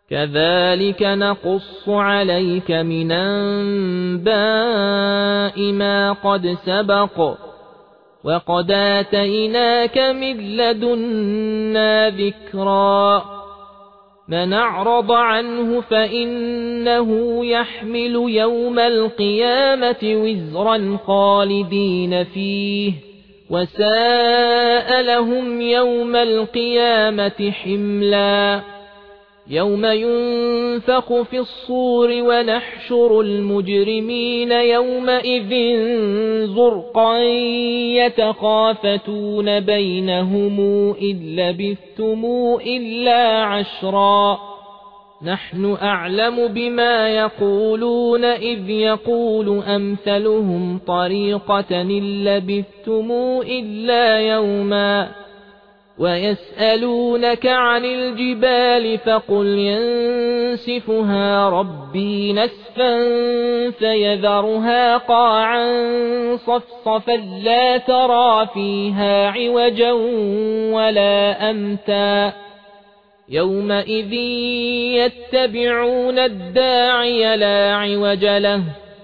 كذلك نقص عليك من أنباء ما قد سبق وقد آتيناك من لدنا ذكرا من أعرض عنه فإنه يحمل يوم القيامة وزرا خالدين فيه وساء لهم يوم القيامة حملا يوم ينفخ في الصور ونحشر المجرمين يومئذ زرقا يتخافتون بينهم إن لبثتم إلا عشرا نحن أعلم بما يقولون إذ يقول أمثلهم طريقة إن لبثتم إلا يوما ويسألونك عن الجبال فقل ينسفها ربي نسفا فيذرها قاعا صفصفا لا ترى فيها عوجا ولا أمتا يومئذ يتبعون الداعي لا عوج له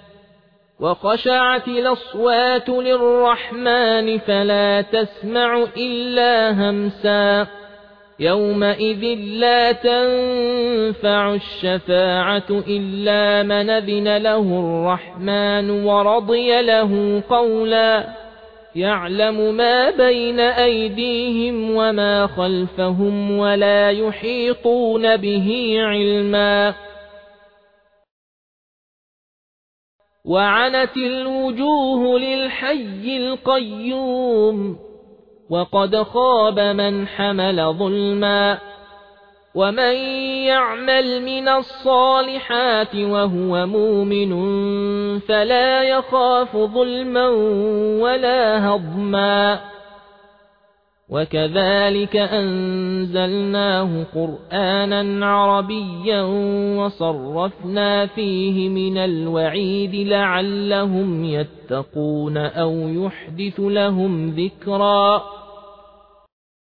وخشعت الأصوات للرحمن فلا تسمع إلا همسا يومئذ لا تنفع الشفاعة إلا من أذن له الرحمن ورضي له قولا يعلم ما بين أيديهم وما خلفهم ولا يحيطون به علما وعنت الوجوه للحي القيوم وقد خاب من حمل ظلما ومن يعمل من الصالحات وهو مؤمن فلا يخاف ظلما ولا هضما وكذلك أنزلناه قرآنا عربيا وصرفنا فيه من الوعيد لعلهم يتقون أو يحدث لهم ذكرا